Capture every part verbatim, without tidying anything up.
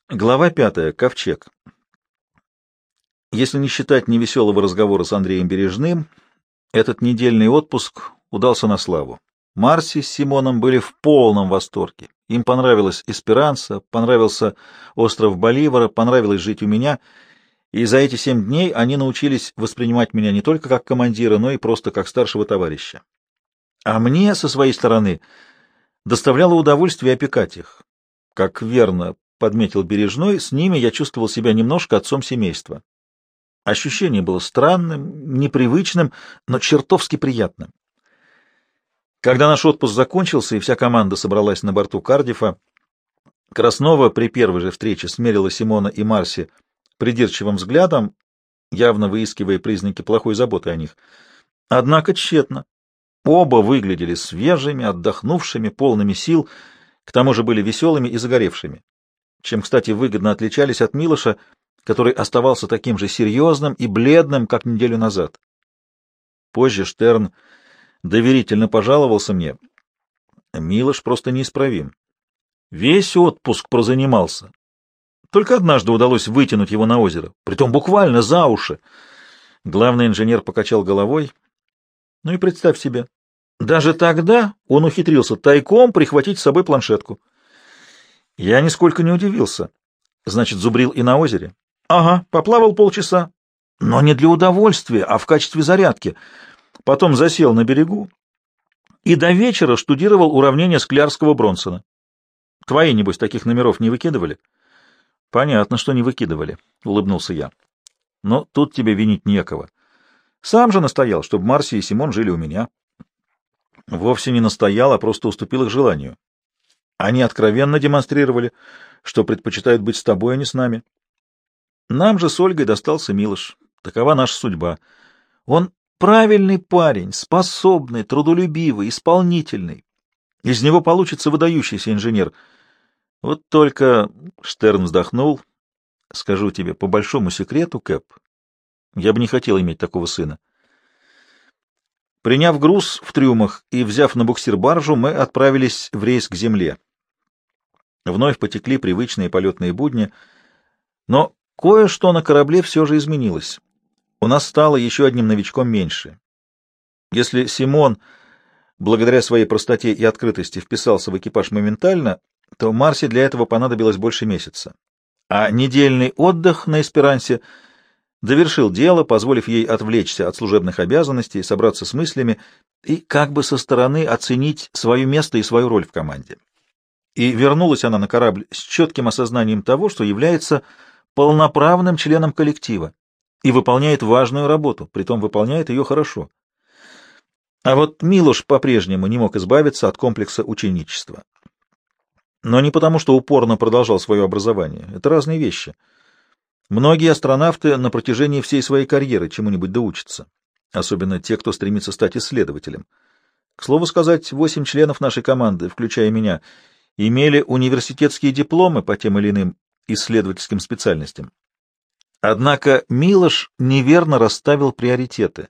Глава пятая. Ковчег. Если не считать невеселого разговора с Андреем Бережным, этот недельный отпуск удался на славу. Марси с Симоном были в полном восторге. Им понравилась Эсперанса, понравился остров Боливара, понравилось жить у меня, и за эти семь дней они научились воспринимать меня не только как командира, но и просто как старшего товарища. А мне, со своей стороны, доставляло удовольствие опекать их. Как верно подметил Бережной, с ними я чувствовал себя немножко отцом семейства. Ощущение было странным, непривычным, но чертовски приятным. Когда наш отпуск закончился и вся команда собралась на борту Кардифа, Краснова при первой же встрече смерила Симона и Марси придирчивым взглядом, явно выискивая признаки плохой заботы о них. Однако тщетно. Оба выглядели свежими, отдохнувшими, полными сил, к тому же были веселыми и загоревшими, чем, кстати, выгодно отличались от Милоша, который оставался таким же серьезным и бледным, как неделю назад. Позже Штерн доверительно пожаловался мне. Милош просто неисправим. Весь отпуск прозанимался. Только однажды удалось вытянуть его на озеро, притом буквально за уши. Главный инженер покачал головой. Ну и представь себе, даже тогда он ухитрился тайком прихватить с собой планшетку. Я нисколько не удивился. Значит, зубрил и на озере? Ага, поплавал полчаса. Но не для удовольствия, а в качестве зарядки. Потом засел на берегу и до вечера штудировал уравнения Склярского-Бронсона. Твои, небось, таких номеров не выкидывали? Понятно, что не выкидывали, — улыбнулся я. Но тут тебе винить некого. Сам же настоял, чтобы Марси и Симон жили у меня. Вовсе не настоял, а просто уступил их желанию. Они откровенно демонстрировали, что предпочитают быть с тобой, а не с нами. Нам же с Ольгой достался Милош. Такова наша судьба. Он правильный парень, способный, трудолюбивый, исполнительный. Из него получится выдающийся инженер. Вот только Штерн вздохнул. Скажу тебе по большому секрету, Кэп, я бы не хотел иметь такого сына. Приняв груз в трюмах и взяв на буксир баржу, мы отправились в рейс к земле. Вновь потекли привычные полетные будни, но кое-что на корабле все же изменилось. У нас стало еще одним новичком меньше. Если Симон, благодаря своей простоте и открытости, вписался в экипаж моментально, то Марсе для этого понадобилось больше месяца. А недельный отдых на Эсперансе довершил дело, позволив ей отвлечься от служебных обязанностей, собраться с мыслями и как бы со стороны оценить свое место и свою роль в команде. И вернулась она на корабль с четким осознанием того, что является полноправным членом коллектива и выполняет важную работу, притом выполняет ее хорошо. А вот Милош по-прежнему не мог избавиться от комплекса ученичества. Но не потому, что упорно продолжал свое образование. Это разные вещи. Многие астронавты на протяжении всей своей карьеры чему-нибудь доучатся, особенно те, кто стремится стать исследователем. К слову сказать, восемь членов нашей команды, включая меня, имели университетские дипломы по тем или иным исследовательским специальностям. Однако Милош неверно расставил приоритеты.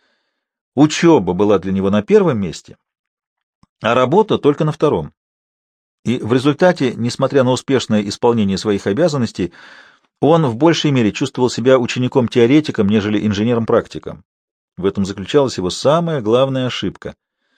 Учеба была для него на первом месте, а работа только на втором. И в результате, несмотря на успешное исполнение своих обязанностей, он в большей мере чувствовал себя учеником-теоретиком, нежели инженером-практиком. В этом заключалась его самая главная ошибка.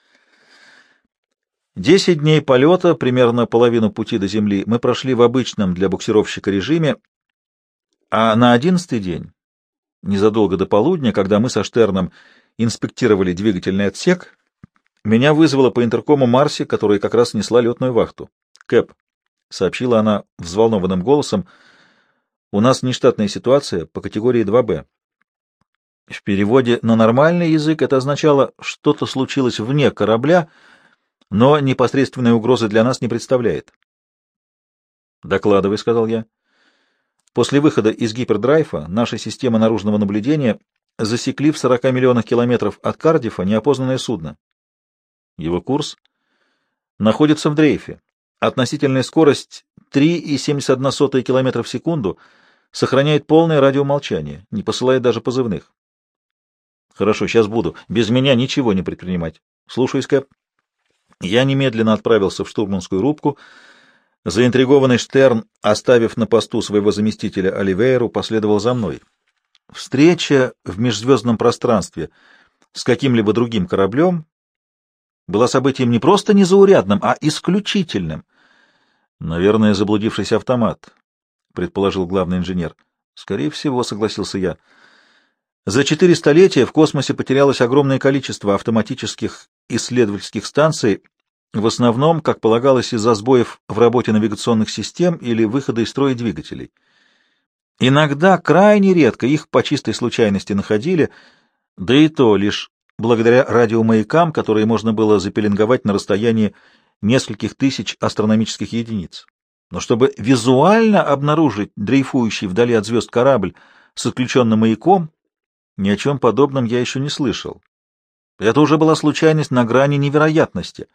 Десять дней полета, примерно половину пути до Земли, мы прошли в обычном для буксировщика режиме, а на одиннадцатый день, незадолго до полудня, когда мы со Штерном инспектировали двигательный отсек, меня вызвала по интеркому Марси, которая как раз несла летную вахту. «Кэп», — сообщила она взволнованным голосом, — «у нас нештатная ситуация по категории два бэ». В переводе на нормальный язык это означало «что-то случилось вне корабля», но непосредственной угрозы для нас не представляет. «Докладывай», — сказал я. «После выхода из гипердрайва наша система наружного наблюдения засекли в сорока миллионах километров от Кардифа неопознанное судно. Его курс находится в дрейфе. Относительная скорость три и семьдесят одна сотая километра в секунду, сохраняет полное радиомолчание, не посылает даже позывных». «Хорошо, сейчас буду. Без меня ничего не предпринимать. Слушаюсь, Кэп». Я немедленно отправился в штурманскую рубку, Заинтригованный Штерн, оставив на посту своего заместителя Оливейру, последовал за мной. Встреча в межзвездном пространстве с каким-либо другим кораблем была событием не просто незаурядным, а исключительным. Наверное, заблудившийся автомат, предположил главный инженер. Скорее всего, согласился я. За четыре столетия в космосе потерялось огромное количество автоматических исследовательских станций, в основном, как полагалось, из-за сбоев в работе навигационных систем или выхода из строя двигателей. Иногда, крайне редко, их по чистой случайности находили, да и то лишь благодаря радиомаякам, которые можно было запеленговать на расстоянии нескольких тысяч астрономических единиц. Но чтобы визуально обнаружить дрейфующий вдали от звезд корабль с отключенным маяком, ни о чем подобном я еще не слышал. Это уже была случайность на грани невероятности.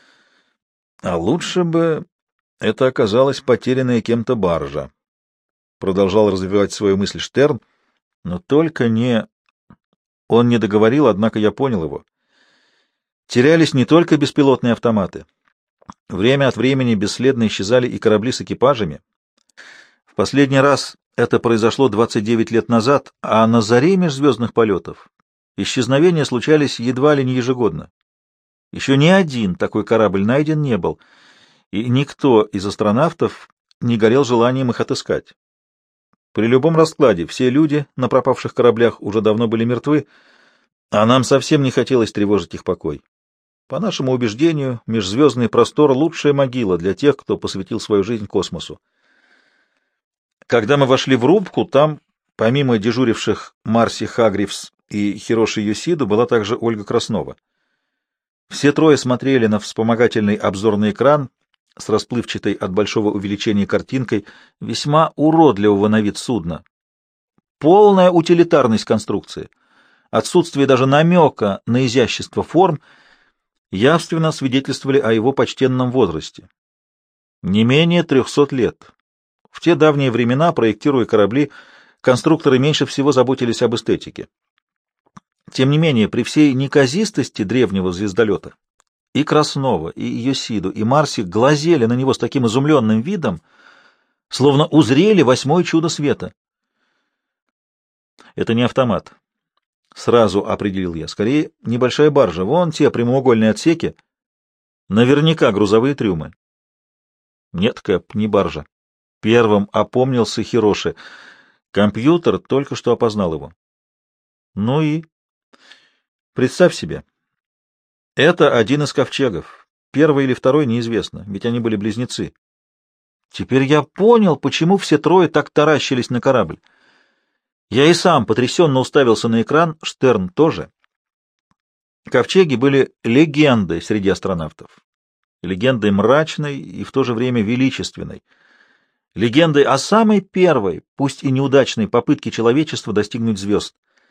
А лучше бы это оказалась потерянная кем-то баржа. Продолжал развивать свою мысль Штерн, но только не... Он не договорил, однако я понял его. Терялись не только беспилотные автоматы. Время от времени бесследно исчезали и корабли с экипажами. В последний раз это произошло двадцать девять лет назад, а на заре межзвездных полетов исчезновения случались едва ли не ежегодно. Еще ни один такой корабль найден не был, и никто из астронавтов не горел желанием их отыскать. При любом раскладе все люди на пропавших кораблях уже давно были мертвы, а нам совсем не хотелось тревожить их покой. По нашему убеждению, межзвездный простор — лучшая могила для тех, кто посвятил свою жизнь космосу. Когда мы вошли в рубку, там, помимо дежуривших Марси Хагривс и Хироши Йосиду, была также Ольга Краснова. Все трое смотрели на вспомогательный обзорный экран с расплывчатой от большого увеличения картинкой весьма уродливого на вид судна. Полная утилитарность конструкции, отсутствие даже намека на изящество форм явственно свидетельствовали о его почтенном возрасте. Не менее трехсот лет. В те давние времена, проектируя корабли, конструкторы меньше всего заботились об эстетике. Тем не менее, при всей неказистости древнего звездолета и Краснова, и Йосиду, и Марси глазели на него с таким изумленным видом, словно узрели восьмое чудо света. Это не автомат. Сразу определил я. Скорее, небольшая баржа. Вон те прямоугольные отсеки. Наверняка грузовые трюмы. Нет, Кэп, не баржа. Первым опомнился Хироши. Компьютер только что опознал его. Ну и... Представь себе. Это один из ковчегов. Первый или второй неизвестно, ведь они были близнецы. Теперь я понял, почему все трое так таращились на корабль. Я и сам потрясенно уставился на экран, Штерн тоже. Ковчеги были легендой среди астронавтов. Легендой мрачной и в то же время величественной. Легендой о самой первой, пусть и неудачной, попытке человечества достигнуть звезд.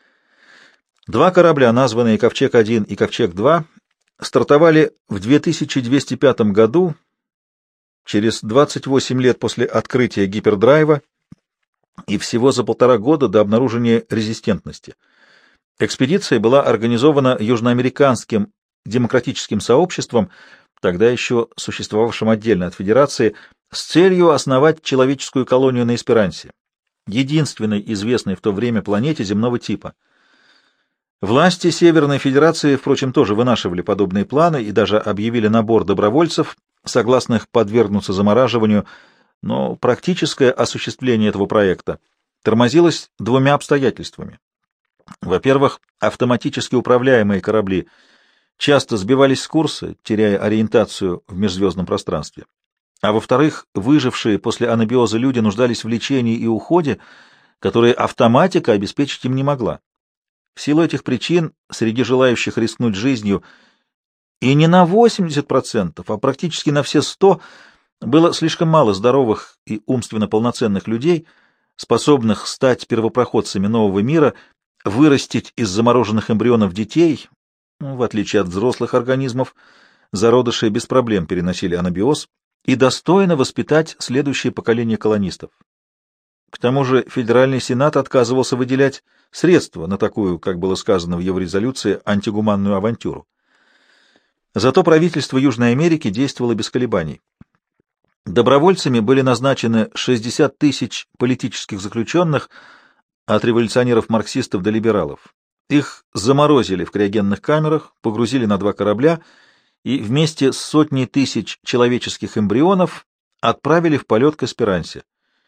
Два корабля, названные Ковчег один и Ковчег два, стартовали в две тысячи двести пятом году, через двадцать восемь лет после открытия гипердрайва и всего за полтора года до обнаружения резистентности. Экспедиция была организована Южноамериканским демократическим сообществом, тогда еще существовавшим отдельно от Федерации, с целью основать человеческую колонию на Эсперансе, единственной известной в то время планете земного типа. Власти Северной Федерации, впрочем, тоже вынашивали подобные планы и даже объявили набор добровольцев, согласных подвергнуться замораживанию, но практическое осуществление этого проекта тормозилось двумя обстоятельствами. Во-первых, автоматически управляемые корабли часто сбивались с курса, теряя ориентацию в межзвездном пространстве. А во-вторых, выжившие после анабиоза люди нуждались в лечении и уходе, которые автоматика обеспечить им не могла. В силу этих причин среди желающих рискнуть жизнью и не на восемьдесят процентов, а практически на все сто процентов было слишком мало здоровых и умственно полноценных людей, способных стать первопроходцами нового мира, вырастить из замороженных эмбрионов детей, ну, в отличие от взрослых организмов, зародыши без проблем переносили анабиоз, и достойно воспитать следующее поколение колонистов. К тому же Федеральный Сенат отказывался выделять средства на такую, как было сказано в его резолюции, антигуманную авантюру. Зато правительство Южной Америки действовало без колебаний. Добровольцами были назначены шестьдесят тысяч политических заключенных, от революционеров-марксистов до либералов. Их заморозили в криогенных камерах, погрузили на два корабля и вместе с сотней тысяч человеческих эмбрионов отправили в полет к Эсперансе.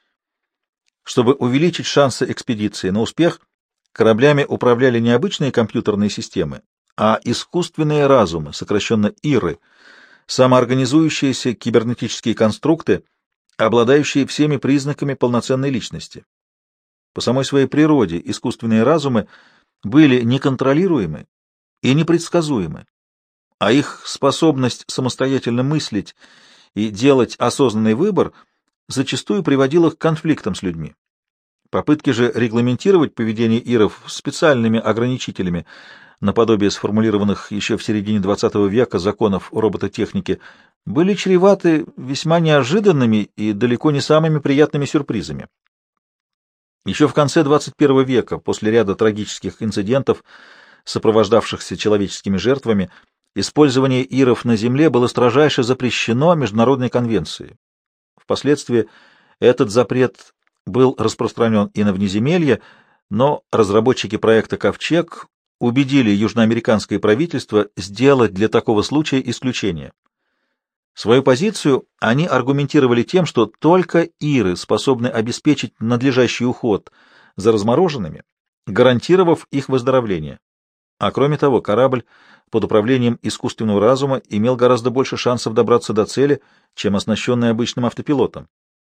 Чтобы увеличить шансы экспедиции на успех, кораблями управляли не обычные компьютерные системы, а искусственные разумы, сокращенно ИРы, самоорганизующиеся кибернетические конструкты, обладающие всеми признаками полноценной личности. По самой своей природе искусственные разумы были неконтролируемы и непредсказуемы, а их способность самостоятельно мыслить и делать осознанный выбор зачастую приводила к конфликтам с людьми. Попытки же регламентировать поведение иров специальными ограничителями, наподобие сформулированных еще в середине двадцатого века законов о робототехнике, были чреваты весьма неожиданными и далеко не самыми приятными сюрпризами. Еще в конце двадцать первого века, после ряда трагических инцидентов, сопровождавшихся человеческими жертвами, использование иров на Земле было строжайше запрещено Международной конвенцией. Впоследствии этот запрет был распространен и на внеземелье, но разработчики проекта «Ковчег» убедили южноамериканское правительство сделать для такого случая исключение. Свою позицию они аргументировали тем, что только иры способны обеспечить надлежащий уход за размороженными, гарантировав их выздоровление. А кроме того, корабль под управлением искусственного разума имел гораздо больше шансов добраться до цели, чем оснащенный обычным автопилотом.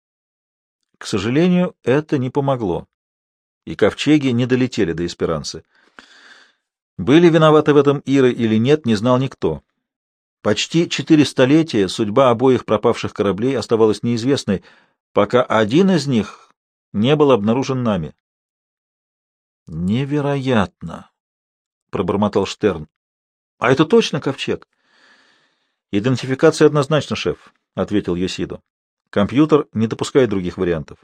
К сожалению, это не помогло, и ковчеги не долетели до Эсперанцы. Были виноваты в этом иры или нет, не знал никто. Почти четыре столетия судьба обоих пропавших кораблей оставалась неизвестной, пока один из них не был обнаружен нами. «Невероятно!» — пробормотал Штерн. «А это точно ковчег?» «Идентификация однозначно, шеф», — ответил Йосидо. «Компьютер не допускает других вариантов».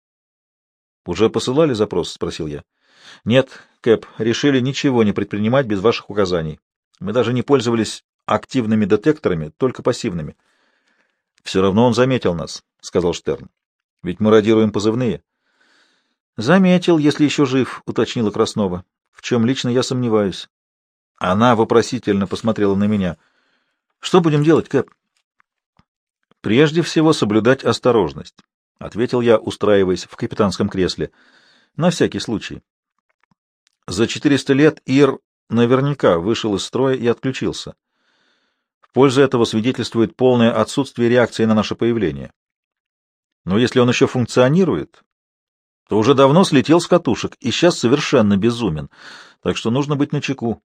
«Уже посылали запрос?» — спросил я. «Нет, Кэп, решили ничего не предпринимать без ваших указаний. Мы даже не пользовались активными детекторами, только пассивными». «Все равно он заметил нас», — сказал Штерн. «Ведь мы радируем позывные». «Заметил, если еще жив», — уточнила Краснова, в чем лично я сомневаюсь. Она вопросительно посмотрела на меня. «Что будем делать, Кэп?» «Прежде всего соблюдать осторожность», — ответил я, устраиваясь в капитанском кресле. «На всякий случай. За четыреста лет Ир наверняка вышел из строя и отключился. В пользу этого свидетельствует полное отсутствие реакции на наше появление. Но если он еще функционирует, то уже давно слетел с катушек и сейчас совершенно безумен, так что нужно быть начеку».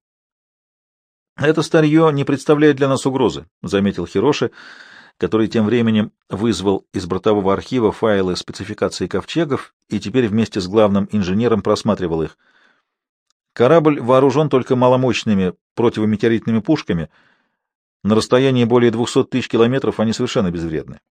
«Это старье не представляет для нас угрозы», — заметил Хироши, который тем временем вызвал из бортового архива файлы спецификации ковчегов и теперь вместе с главным инженером просматривал их. «Корабль вооружен только маломощными противометеоритными пушками. На расстоянии более двухсот тысяч километров они совершенно безвредны.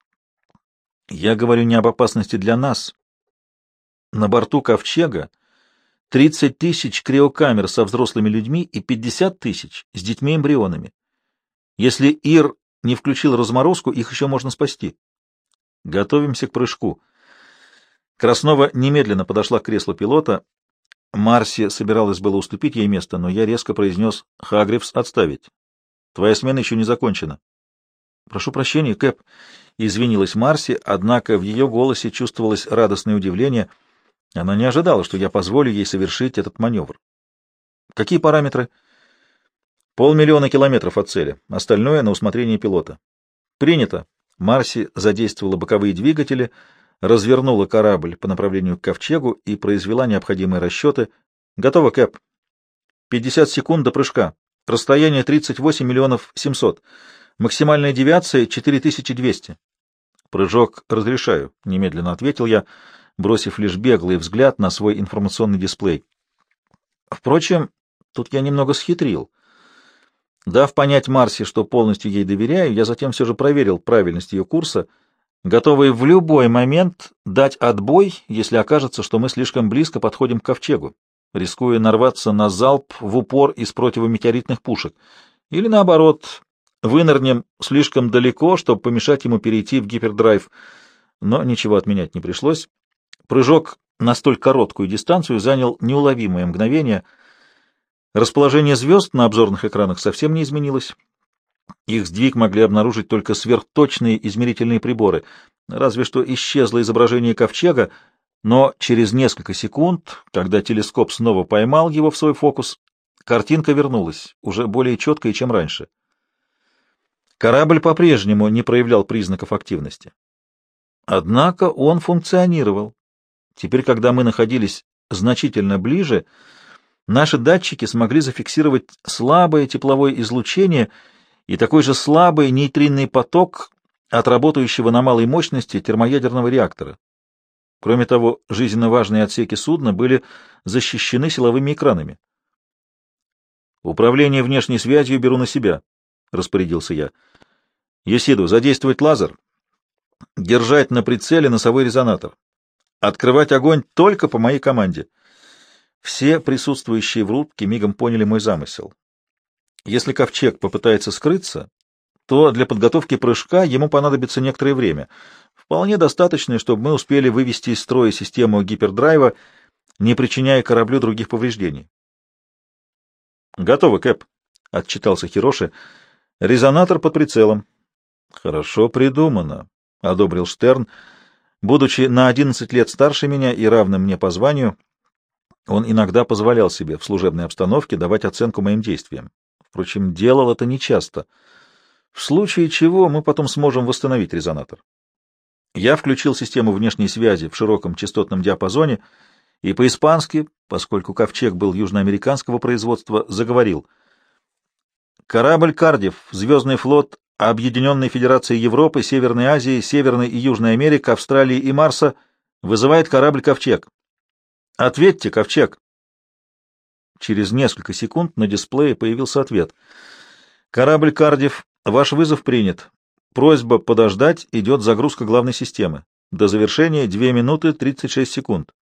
Я говорю не об опасности для нас. На борту ковчега тридцать тысяч криокамер со взрослыми людьми и пятьдесят тысяч с детьми-эмбрионами. Если Ир не включил разморозку, их еще можно спасти. Готовимся к прыжку». Краснова немедленно подошла к креслу пилота. Марси собиралась было уступить ей место, но я резко произнес: «Хагривс, отставить. Твоя смена еще не закончена». «Прошу прощения, Кэп», — извинилась Марси, однако в ее голосе чувствовалось радостное удивление. Она не ожидала, что я позволю ей совершить этот маневр. «Какие параметры?» «Полмиллиона километров от цели. Остальное на усмотрение пилота». «Принято». Марси задействовала боковые двигатели, развернула корабль по направлению к ковчегу и произвела необходимые расчеты. «Готово, Кэп. пятьдесят секунд до прыжка. Расстояние тридцать восемь миллионов семьсот. Максимальная девиация четыре тысячи двести». «Прыжок разрешаю», — немедленно ответил я, бросив лишь беглый взгляд на свой информационный дисплей. Впрочем, тут я немного схитрил. Дав понять Марси, что полностью ей доверяю, я затем все же проверил правильность ее курса, готовый в любой момент дать отбой, если окажется, что мы слишком близко подходим к ковчегу, рискуя нарваться на залп в упор из противометеоритных пушек, или наоборот, вынырнем слишком далеко, чтобы помешать ему перейти в гипердрайв, но ничего отменять не пришлось. Прыжок на столь короткую дистанцию занял неуловимое мгновение. Расположение звезд на обзорных экранах совсем не изменилось. Их сдвиг могли обнаружить только сверхточные измерительные приборы, разве что исчезло изображение ковчега, но через несколько секунд, когда телескоп снова поймал его в свой фокус, картинка вернулась, уже более четкая, чем раньше. Корабль по-прежнему не проявлял признаков активности. Однако он функционировал. Теперь, когда мы находились значительно ближе, наши датчики смогли зафиксировать слабое тепловое излучение и такой же слабый нейтринный поток от работающего на малой мощности термоядерного реактора. Кроме того, жизненно важные отсеки судна были защищены силовыми экранами. «Управление внешней связью беру на себя», — распорядился я. «Есиду, задействовать лазер, держать на прицеле носовой резонатор, открывать огонь только по моей команде». Все присутствующие в рубке мигом поняли мой замысел. Если ковчег попытается скрыться, то для подготовки прыжка ему понадобится некоторое время, вполне достаточное, чтобы мы успели вывести из строя систему гипердрайва, не причиняя кораблю других повреждений. «Готово, Кэп», — отчитался Хироши. «Резонатор под прицелом». «Хорошо придумано», — одобрил Штерн. Будучи на одиннадцать лет старше меня и равным мне по званию, он иногда позволял себе в служебной обстановке давать оценку моим действиям. Впрочем, делал это нечасто, в случае чего мы потом сможем восстановить резонатор. Я включил систему внешней связи в широком частотном диапазоне и по-испански, поскольку ковчег был южноамериканского производства, заговорил. «Корабль «Кардифф», Звездный флот Объединенной Федерации Европы, Северной Азии, Северной и Южной Америки, Австралии и Марса вызывает корабль «Ковчег». Ответьте, Ковчег. Через несколько секунд на дисплее появился ответ. Корабль «Кардифф», ваш вызов принят. Просьба подождать, идет загрузка главной системы. До завершения две минуты тридцать шесть секунд.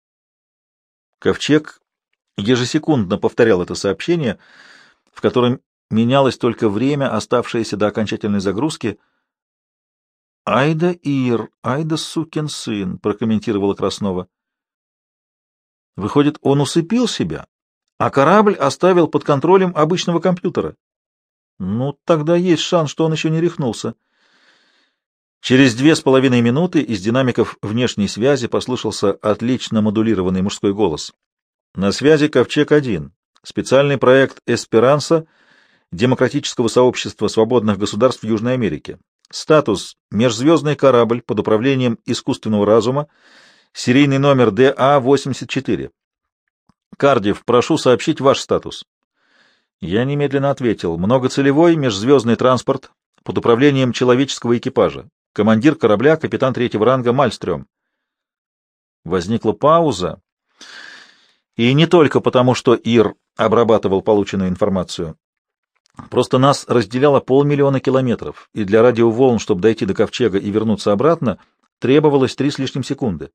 Ковчег ежесекундно повторял это сообщение, в котором менялось только время, оставшееся до окончательной загрузки. «Айда Ир, айда сукин сын», — прокомментировала Краснова. Выходит, он усыпил себя, а корабль оставил под контролем обычного компьютера. Ну, тогда есть шанс, что он еще не рехнулся. Через две с половиной минуты из динамиков внешней связи послышался отлично модулированный мужской голос. На связи Ковчег-один, специальный проект «Эсперанса» Демократического сообщества свободных государств Южной Америки. Статус — межзвездный корабль под управлением искусственного разума, серийный номер Д А восемьдесят четыре. Кардифф, прошу сообщить ваш статус. Я немедленно ответил. Многоцелевой межзвездный транспорт под управлением человеческого экипажа. Командир корабля, капитан третьего ранга Мальстрём. Возникла пауза. И не только потому, что Ир обрабатывал полученную информацию. Просто нас разделяло полмиллиона километров, и для радиоволн, чтобы дойти до Ковчега и вернуться обратно, требовалось три с лишним секунды.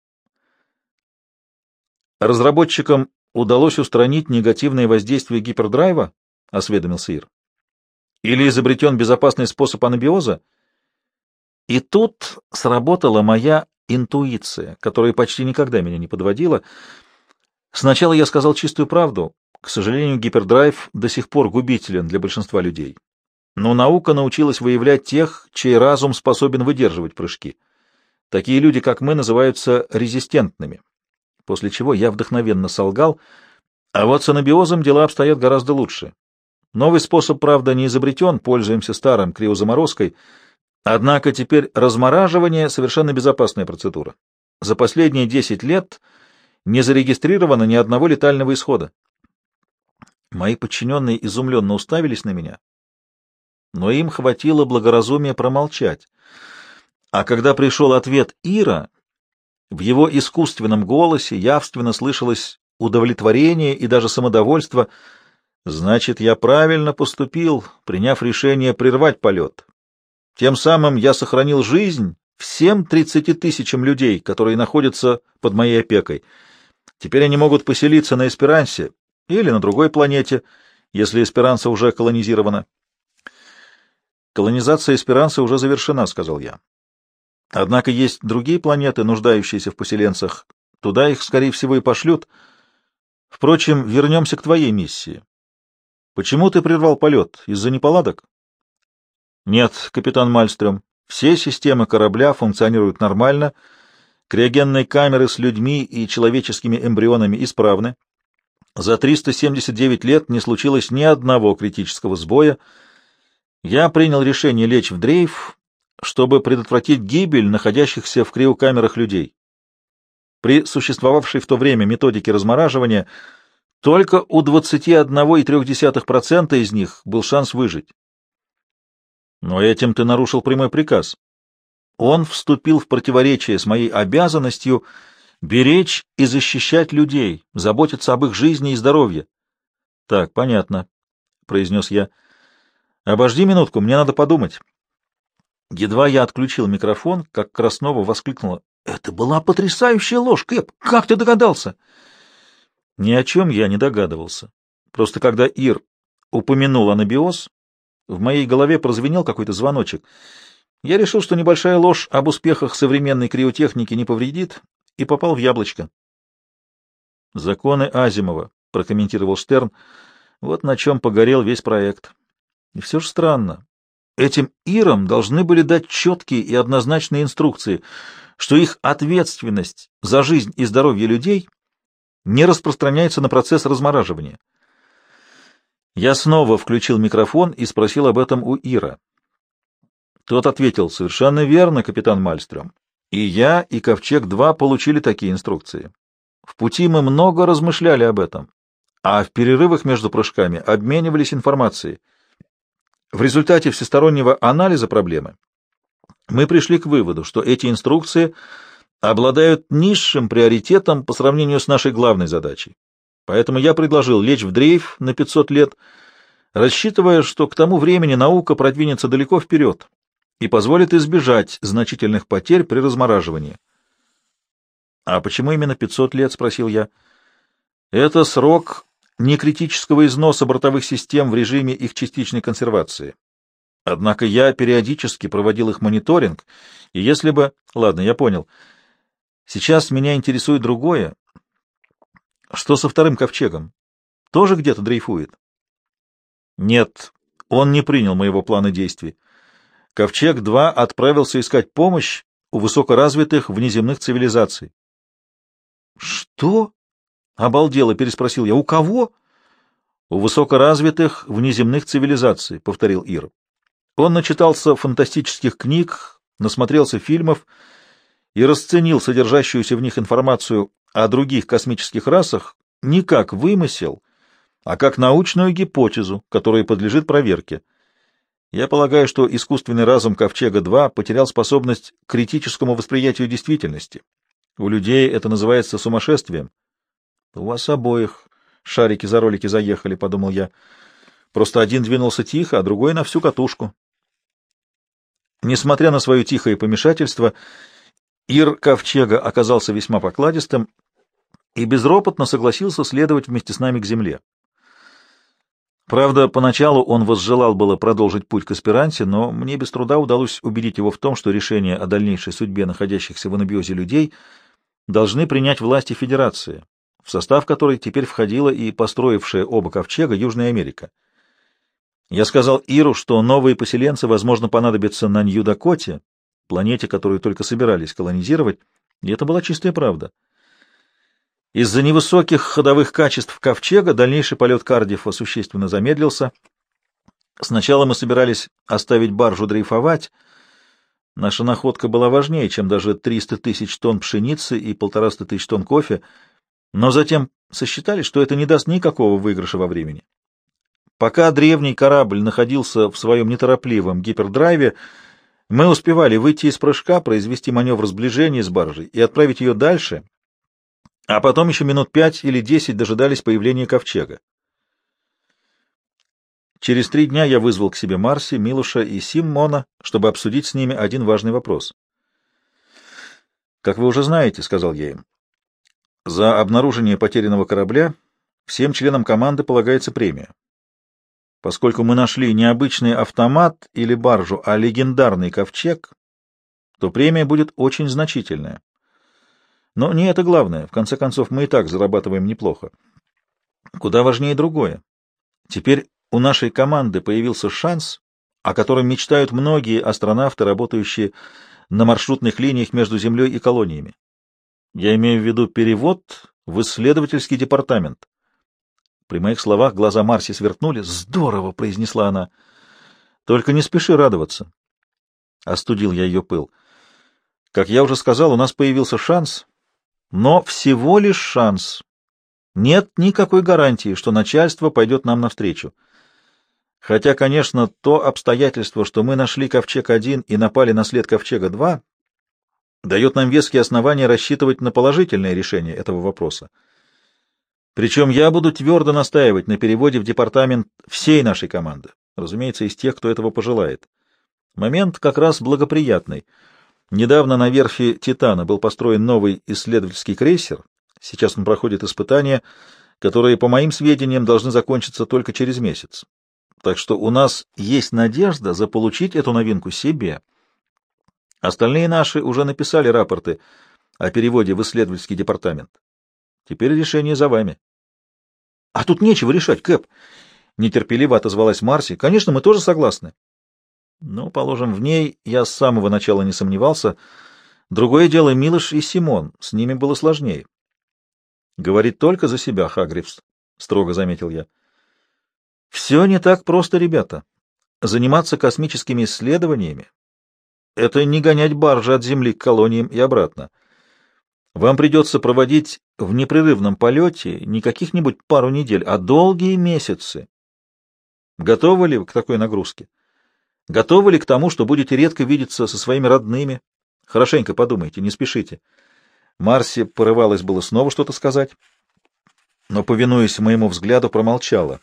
Разработчикам удалось устранить негативное воздействие гипердрайва, — осведомился Ир. Или изобретен безопасный способ анабиоза? И тут сработала моя интуиция, которая почти никогда меня не подводила. Сначала я сказал чистую правду. К сожалению, гипердрайв до сих пор губителен для большинства людей. Но наука научилась выявлять тех, чей разум способен выдерживать прыжки. Такие люди, как мы, называются резистентными. После чего я вдохновенно солгал, а вот с анабиозом дела обстоят гораздо лучше. Новый способ, правда, не изобретен, пользуемся старым криозаморозкой, однако теперь размораживание — совершенно безопасная процедура. За последние десять лет не зарегистрировано ни одного летального исхода. Мои подчиненные изумленно уставились на меня, но им хватило благоразумия промолчать. А когда пришел ответ Ира, в его искусственном голосе явственно слышалось удовлетворение и даже самодовольство. Значит, я правильно поступил, приняв решение прервать полет. Тем самым я сохранил жизнь всем тридцати тысячам людей, которые находятся под моей опекой. Теперь они могут поселиться на Эсперансе или на другой планете, если Эсперанса уже колонизирована. Колонизация Эсперанцы уже завершена, — сказал я. Однако есть другие планеты, нуждающиеся в поселенцах. Туда их, скорее всего, и пошлют. Впрочем, вернемся к твоей миссии. Почему ты прервал полет? Из-за неполадок? Нет, капитан Мальстрём. Все системы корабля функционируют нормально. Криогенные камеры с людьми и человеческими эмбрионами исправны. За триста семьдесят девять лет не случилось ни одного критического сбоя. Я принял решение лечь в дрейф, чтобы предотвратить гибель находящихся в криокамерах людей. При существовавшей в то время методике размораживания только у двадцати одного целых трёх десятых процента из них был шанс выжить. Но этим ты нарушил прямой приказ. Он вступил в противоречие с моей обязанностью беречь и защищать людей, заботиться об их жизни и здоровье. — Так, понятно, — произнес я. — Обожди минутку, мне надо подумать. Едва я отключил микрофон, как Краснова воскликнула. — Это была потрясающая ложь, Кэп! Как ты догадался? Ни о чем я не догадывался. Просто когда Ир упомянул анабиоз, в моей голове прозвенел какой-то звоночек. Я решил, что небольшая ложь об успехах современной криотехники не повредит, и попал в яблочко. «Законы Азимова», — прокомментировал Штерн, — вот на чем погорел весь проект. И все же странно. Этим Ирам должны были дать четкие и однозначные инструкции, что их ответственность за жизнь и здоровье людей не распространяется на процесс размораживания. Я снова включил микрофон и спросил об этом у Ира. Тот ответил: «Совершенно верно, капитан Мальстрём. И я, и Ковчег-два получили такие инструкции. В пути мы много размышляли об этом, а в перерывах между прыжками обменивались информацией. В результате всестороннего анализа проблемы мы пришли к выводу, что эти инструкции обладают низшим приоритетом по сравнению с нашей главной задачей. Поэтому я предложил лечь в дрейф на пятьсот лет, рассчитывая, что к тому времени наука продвинется далеко вперед и позволит избежать значительных потерь при размораживании». «А почему именно пятьсот лет?» — спросил я. «Это срок некритического износа бортовых систем в режиме их частичной консервации. Однако я периодически проводил их мониторинг, и если бы... Ладно, я понял. Сейчас меня интересует другое. Что со вторым ковчегом? Тоже где-то дрейфует?» «Нет, он не принял моего плана действий. Ковчег-два отправился искать помощь у высокоразвитых внеземных цивилизаций». «Что?» — обалдело переспросил я. «У кого?» «У высокоразвитых внеземных цивилизаций», — повторил Ир. Он начитался фантастических книг, насмотрелся фильмов и расценил содержащуюся в них информацию о других космических расах не как вымысел, а как научную гипотезу, которая подлежит проверке. Я полагаю, что искусственный разум Ковчега-два потерял способность к критическому восприятию действительности. У людей это называется сумасшествием. — У вас обоих шарики за ролики заехали, — подумал я. Просто один двинулся тихо, а другой на всю катушку. Несмотря на свое тихое помешательство, Ир Ковчега оказался весьма покладистым и безропотно согласился следовать вместе с нами к земле. Правда, поначалу он возжелал было продолжить путь к Эсперансе, но мне без труда удалось убедить его в том, что решение о дальнейшей судьбе находящихся в анабиозе людей должны принять власти Федерации, в состав которой теперь входила и построившая оба ковчега Южная Америка. Я сказал Иру, что новые поселенцы, возможно, понадобятся на Нью-Дакоте, планете, которую только собирались колонизировать, и это была чистая правда. Из-за невысоких ходовых качеств ковчега дальнейший полет Кардифа существенно замедлился. Сначала мы собирались оставить баржу дрейфовать. Наша находка была важнее, чем даже триста тысяч тонн пшеницы и полтораста тысяч тонн кофе, но затем сосчитали, что это не даст никакого выигрыша во времени. Пока древний корабль находился в своем неторопливом гипердрайве, мы успевали выйти из прыжка, произвести маневр сближения с баржей и отправить ее дальше, а потом еще минут пять или десять дожидались появления ковчега. Через три дня я вызвал к себе Марси, Милуша и Симмона, чтобы обсудить с ними один важный вопрос. «Как вы уже знаете, — сказал я им, — за обнаружение потерянного корабля всем членам команды полагается премия. Поскольку мы нашли не обычный автомат или баржу, а легендарный ковчег, то премия будет очень значительная. Но не это главное. В конце концов, мы и так зарабатываем неплохо. Куда важнее другое. Теперь у нашей команды появился шанс, о котором мечтают многие астронавты, работающие на маршрутных линиях между Землей и колониями. Я имею в виду перевод в исследовательский департамент. При моих словах глаза Марси сверкнули. «Здорово!» — произнесла она. «Только не спеши радоваться». Остудил я ее пыл. «Как я уже сказал, у нас появился шанс, но всего лишь шанс. Нет никакой гарантии, что начальство пойдет нам навстречу. Хотя, конечно, то обстоятельство, что мы нашли ковчег один и напали на след ковчега два, дает нам веские основания рассчитывать на положительное решение этого вопроса. Причем я буду твердо настаивать на переводе в департамент всей нашей команды, разумеется, из тех, кто этого пожелает. Момент как раз благоприятный. Недавно на верфи «Титана» был построен новый исследовательский крейсер. Сейчас он проходит испытания, которые, по моим сведениям, должны закончиться только через месяц. Так что у нас есть надежда заполучить эту новинку себе. Остальные наши уже написали рапорты о переводе в исследовательский департамент. Теперь решение за вами. — А тут нечего решать, Кэп. Нетерпеливо отозвалась Марси. — Конечно, мы тоже согласны. Ну, положим, в ней я с самого начала не сомневался. Другое дело Милош и Симон. С ними было сложнее. — Говорит только за себя, Хагрифс, — строго заметил я. — Все не так просто, ребята. Заниматься космическими исследованиями — это не гонять баржи от Земли к колониям и обратно. Вам придется проводить в непрерывном полете не каких-нибудь пару недель, а долгие месяцы. Готовы ли вы к такой нагрузке? Готовы ли к тому, что будете редко видеться со своими родными? Хорошенько подумайте, не спешите. Марси порывалась было снова что-то сказать, но, повинуясь моему взгляду, промолчала.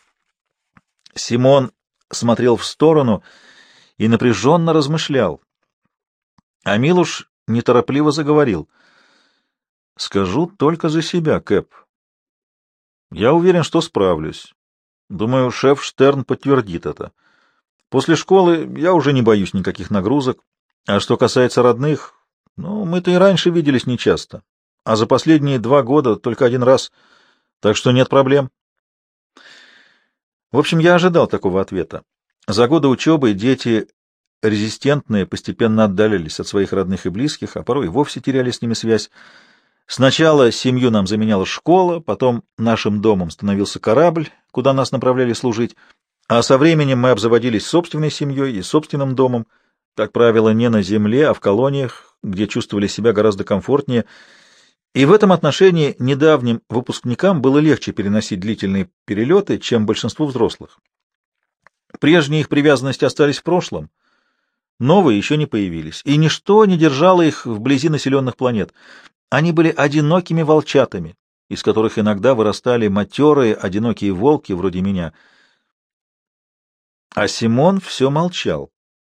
Симон смотрел в сторону и напряженно размышлял. А Милуш неторопливо заговорил. — Скажу только за себя, Кэп. Я уверен, что справлюсь. Думаю, шеф Штерн подтвердит это. После школы я уже не боюсь никаких нагрузок. А что касается родных, ну, мы-то и раньше виделись нечасто. А за последние два года только один раз. Так что нет проблем. В общем, я ожидал такого ответа. За годы учебы дети резистентные постепенно отдалялись от своих родных и близких, а порой и вовсе теряли с ними связь. Сначала семью нам заменяла школа, потом нашим домом становился корабль, куда нас направляли служить, а со временем мы обзаводились собственной семьей и собственным домом, как правило, не на земле, а в колониях, где чувствовали себя гораздо комфортнее. И в этом отношении недавним выпускникам было легче переносить длительные перелеты, чем большинству взрослых. Прежние их привязанности остались в прошлом, новые еще не появились, и ничто не держало их вблизи населенных планет. Они были одинокими волчатами, из которых иногда вырастали матерые, одинокие волки, вроде меня. А Симон все молчал.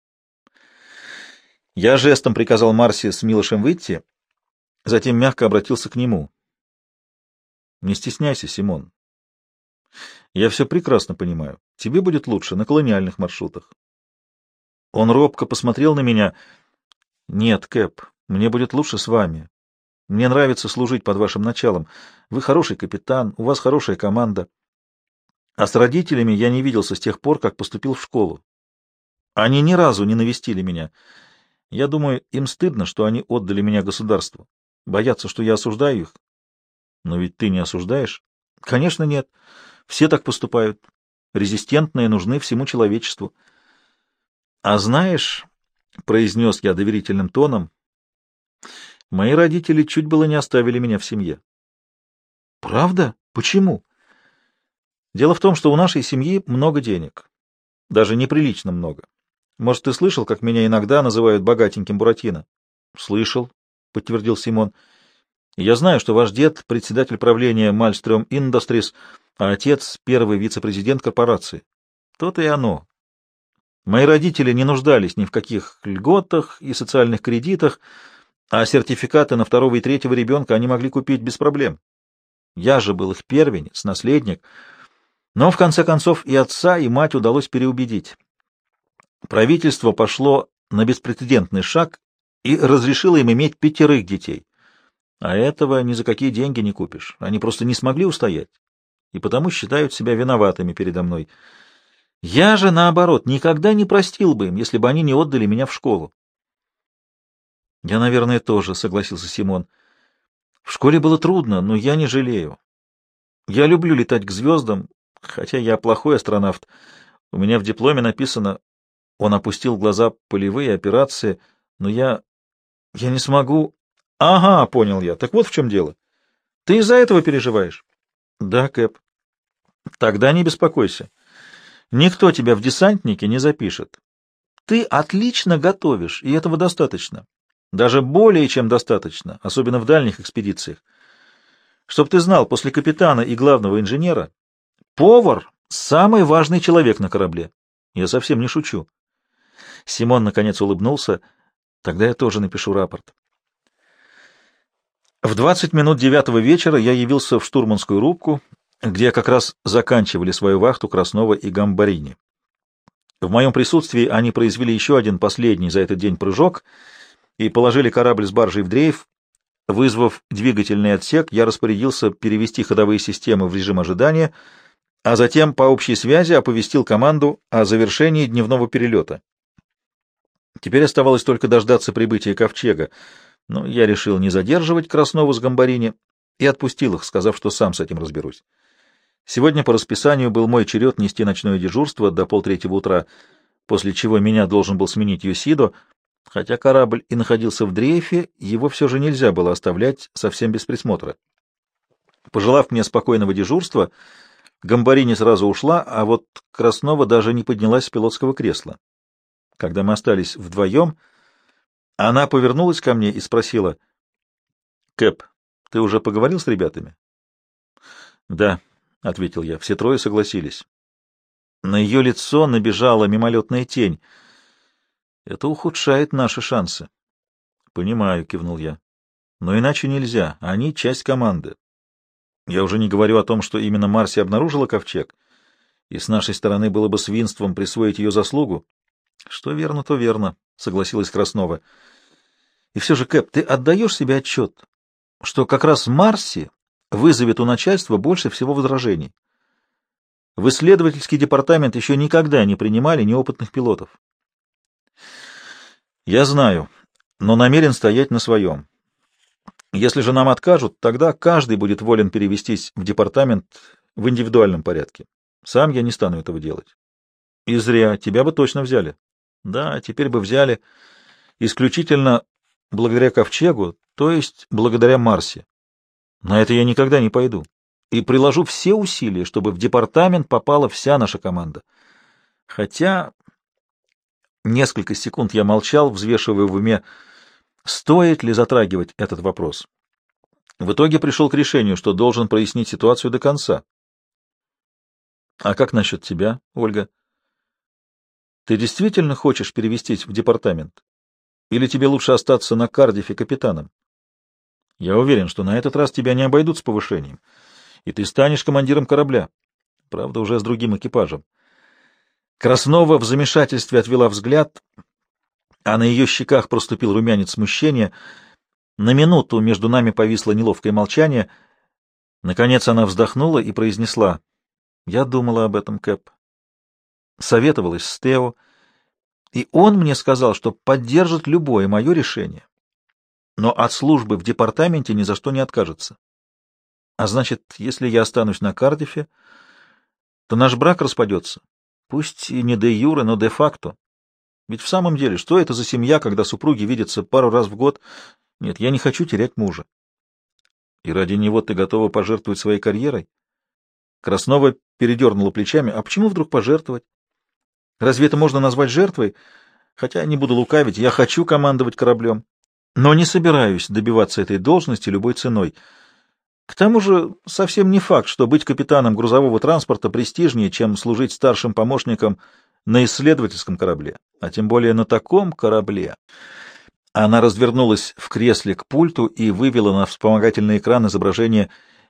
Я жестом приказал Марси с Милошем выйти, затем мягко обратился к нему. — Не стесняйся, Симон. Я все прекрасно понимаю. Тебе будет лучше на колониальных маршрутах. Он робко посмотрел на меня. — Нет, Кэп, мне будет лучше с вами. Мне нравится служить под вашим началом. Вы хороший капитан, у вас хорошая команда. А с родителями я не виделся с тех пор, как поступил в школу. Они ни разу не навестили меня. Я думаю, им стыдно, что они отдали меня государству. Боятся, что я осуждаю их. Но ведь ты не осуждаешь? Конечно, нет. Все так поступают. Резистентные нужны всему человечеству. А знаешь, — произнес я доверительным тоном, — мои родители чуть было не оставили меня в семье. Правда? Почему? Дело в том, что у нашей семьи много денег. Даже неприлично много. Может, ты слышал, как меня иногда называют богатеньким Буратино? Слышал, подтвердил Симон. Я знаю, что ваш дед — председатель правления Malmstrom Industries, а отец — первый вице-президент корпорации. То-то и оно. Мои родители не нуждались ни в каких льготах и социальных кредитах, а сертификаты на второго и третьего ребенка они могли купить без проблем. Я же был их первенец, наследник. Но, в конце концов, и отца, и мать удалось переубедить. Правительство пошло на беспрецедентный шаг и разрешило им иметь пятерых детей. А этого ни за какие деньги не купишь. Они просто не смогли устоять, и потому считают себя виноватыми передо мной. Я же, наоборот, никогда не простил бы им, если бы они не отдали меня в школу. Я, наверное, тоже, — согласился Симон. В школе было трудно, но я не жалею. Я люблю летать к звездам, хотя я плохой астронавт. У меня в дипломе написано, он опустил глаза, полевые операции, но я... я не смогу... Ага, понял я. Так вот в чем дело. Ты из-за этого переживаешь? Да, Кэп. Тогда не беспокойся. Никто тебя в десантнике не запишет. Ты отлично готовишь, и этого достаточно. Даже более чем достаточно, особенно в дальних экспедициях. Чтоб ты знал, после капитана и главного инженера, повар — самый важный человек на корабле. Я совсем не шучу. Симон наконец улыбнулся. Тогда я тоже напишу рапорт. В двадцать минут девятого вечера я явился в штурманскую рубку, где как раз заканчивали свою вахту Краснова и Гамбарини. В моем присутствии они произвели еще один последний за этот день прыжок и положили корабль с баржей в дрейф. Вызвав двигательный отсек, я распорядился перевести ходовые системы в режим ожидания, а затем по общей связи оповестил команду о завершении дневного перелета. Теперь оставалось только дождаться прибытия ковчега, но я решил не задерживать Краснову с Гамбарини и отпустил их, сказав, что сам с этим разберусь. Сегодня по расписанию был мой черед нести ночное дежурство до полтретьего утра, после чего меня должен был сменить Йосидо. Хотя корабль и находился в дрейфе, его все же нельзя было оставлять совсем без присмотра. Пожелав мне спокойного дежурства, Гамбарини сразу ушла, а вот Краснова даже не поднялась с пилотского кресла. Когда мы остались вдвоем, она повернулась ко мне и спросила: «Кэп, ты уже поговорил с ребятами?» «Да», — ответил я, — все трое согласились. На ее лицо набежала мимолетная тень. «Это ухудшает наши шансы». «Понимаю», — кивнул я. «Но иначе нельзя. Они — часть команды. Я уже не говорю о том, что именно Марси обнаружила ковчег, и с нашей стороны было бы свинством присвоить ее заслугу». «Что верно, то верно», — согласилась Краснова. «И все же, Кэп, ты отдаешь себе отчет, что как раз Марси вызовет у начальства больше всего возражений? В исследовательский департамент еще никогда не принимали неопытных пилотов». «Я знаю, но намерен стоять на своем. Если же нам откажут, тогда каждый будет волен перевестись в департамент в индивидуальном порядке. Сам я не стану этого делать». «И зря. Тебя бы точно взяли». «Да, теперь бы взяли исключительно благодаря ковчегу, то есть благодаря Марсе. На это я никогда не пойду. И приложу все усилия, чтобы в департамент попала вся наша команда. Хотя...» Несколько секунд я молчал, взвешивая в уме, стоит ли затрагивать этот вопрос. В итоге пришел к решению, что должен прояснить ситуацию до конца. «А как насчет тебя, Ольга? Ты действительно хочешь перевестись в департамент? Или тебе лучше остаться на Кардифе капитаном? Я уверен, что на этот раз тебя не обойдут с повышением, и ты станешь командиром корабля, правда, уже с другим экипажем». Краснова в замешательстве отвела взгляд, а на ее щеках проступил румянец смущения. На минуту между нами повисло неловкое молчание. Наконец она вздохнула и произнесла: «Я думала об этом, Кэп. Советовалась с Тео, и он мне сказал, что поддержит любое мое решение, но от службы в департаменте ни за что не откажется. А значит, если я останусь на Кардифе, то наш брак распадется. Пусть и не де-юре, но де-факто. Ведь в самом деле, что это за семья, когда супруги видятся пару раз в год? Нет, я не хочу терять мужа». «И ради него ты готова пожертвовать своей карьерой?» Краснова передернула плечами. «А почему вдруг пожертвовать? Разве это можно назвать жертвой? Хотя, не буду лукавить, я хочу командовать кораблем, но не собираюсь добиваться этой должности любой ценой. К тому же совсем не факт, что быть капитаном грузового транспорта престижнее, чем служить старшим помощником на исследовательском корабле, а тем более на таком корабле». Она развернулась в кресле к пульту и вывела на вспомогательный экран изображение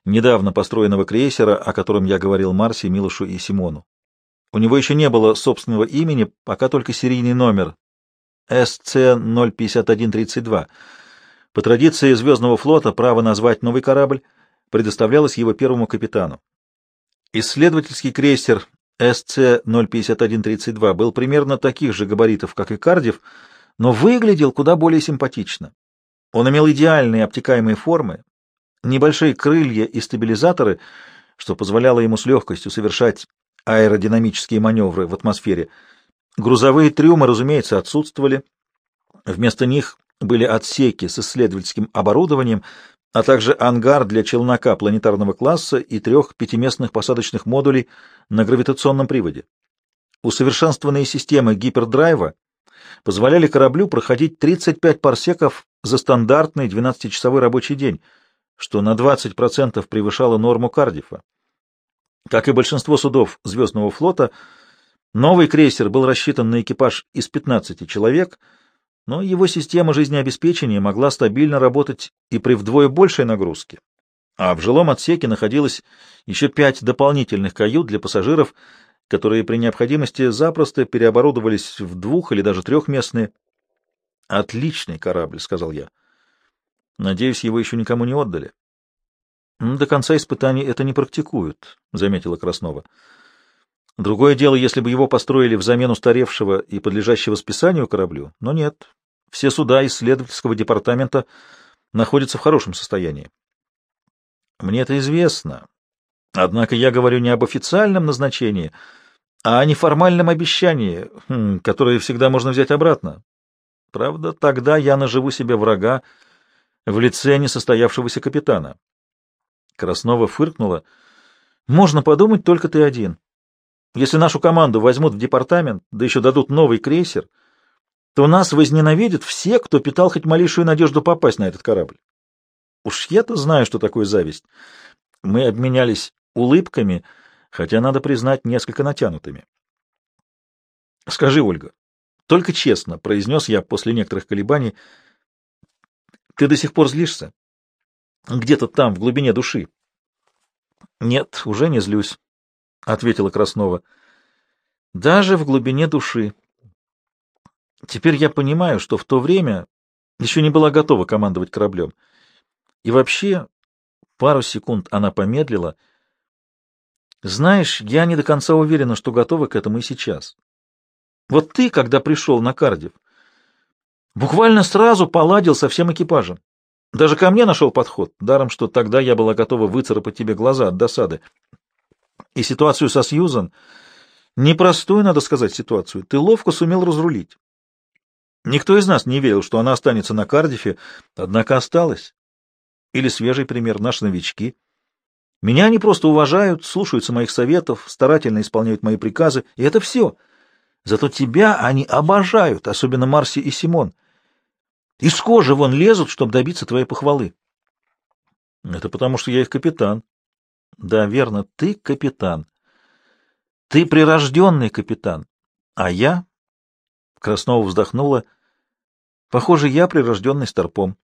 недавно построенного крейсера, о котором я говорил Марсе, Милошу и Симону. У него еще не было собственного имени, пока только серийный номер эс си ноль пятьдесят один тридцать два. По традиции Звездного флота право назвать новый корабль предоставлялось его первому капитану. Исследовательский крейсер эс си ноль пятьдесят один тридцать два был примерно таких же габаритов, как и Кардифф, но выглядел куда более симпатично. Он имел идеальные обтекаемые формы, небольшие крылья и стабилизаторы, что позволяло ему с легкостью совершать аэродинамические маневры в атмосфере. Грузовые трюмы, разумеется, отсутствовали. Вместо них были отсеки с исследовательским оборудованием, а также ангар для челнока планетарного класса и трех пятиместных посадочных модулей на гравитационном приводе. Усовершенствованные системы гипердрайва позволяли кораблю проходить тридцать пять парсеков за стандартный двенадцатичасовой рабочий день, что на двадцать процентов превышало норму Кардиффа. Как и большинство судов Звездного флота, новый крейсер был рассчитан на экипаж из пятнадцати человек, но его система жизнеобеспечения могла стабильно работать и при вдвое большей нагрузке. А в жилом отсеке находилось еще пять дополнительных кают для пассажиров, которые при необходимости запросто переоборудовались в двух- или даже трехместные. «Отличный корабль», — сказал я. «Надеюсь, его еще никому не отдали». «До конца испытаний это не практикуют», — заметила Краснова. «Другое дело, если бы его построили взамен устаревшего и подлежащего списанию кораблю, но нет. Все суда исследовательского департамента находятся в хорошем состоянии». «Мне это известно. Однако я говорю не об официальном назначении, а о неформальном обещании, хм, которое всегда можно взять обратно. Правда, тогда я наживу себе врага в лице несостоявшегося капитана». Краснова фыркнула. «Можно подумать, только ты один. Если нашу команду возьмут в департамент, да еще дадут новый крейсер, то нас возненавидят все, кто питал хоть малейшую надежду попасть на этот корабль. Уж я-то знаю, что такое зависть». Мы обменялись улыбками, хотя, надо признать, несколько натянутыми. «Скажи, Ольга, только честно», — произнес я после некоторых колебаний, — «ты до сих пор злишься? Где-то там, в глубине души». «Нет, уже не злюсь», — ответила Краснова. «Даже в глубине души. Теперь я понимаю, что в то время еще не была готова командовать кораблем. И вообще...» Пару секунд она помедлила. «Знаешь, я не до конца уверена, что готова к этому и сейчас. Вот ты, когда пришел на Кардифф, буквально сразу поладил со всем экипажем. Даже ко мне нашел подход, даром, что тогда я была готова выцарапать тебе глаза от досады. И ситуацию со Сьюзан, непростую, надо сказать, ситуацию, ты ловко сумел разрулить. Никто из нас не верил, что она останется на Кардиффе, однако осталась. Или свежий пример — наши новички. Меня они просто уважают, слушаются моих советов, старательно исполняют мои приказы, и это все. Зато тебя они обожают, особенно Марси и Симон. Из кожи вон лезут, чтобы добиться твоей похвалы. Это потому, что я их капитан. Да, верно, ты капитан. Ты прирожденный капитан. А я... Краснова вздохнула. Похоже, я прирожденный старпом.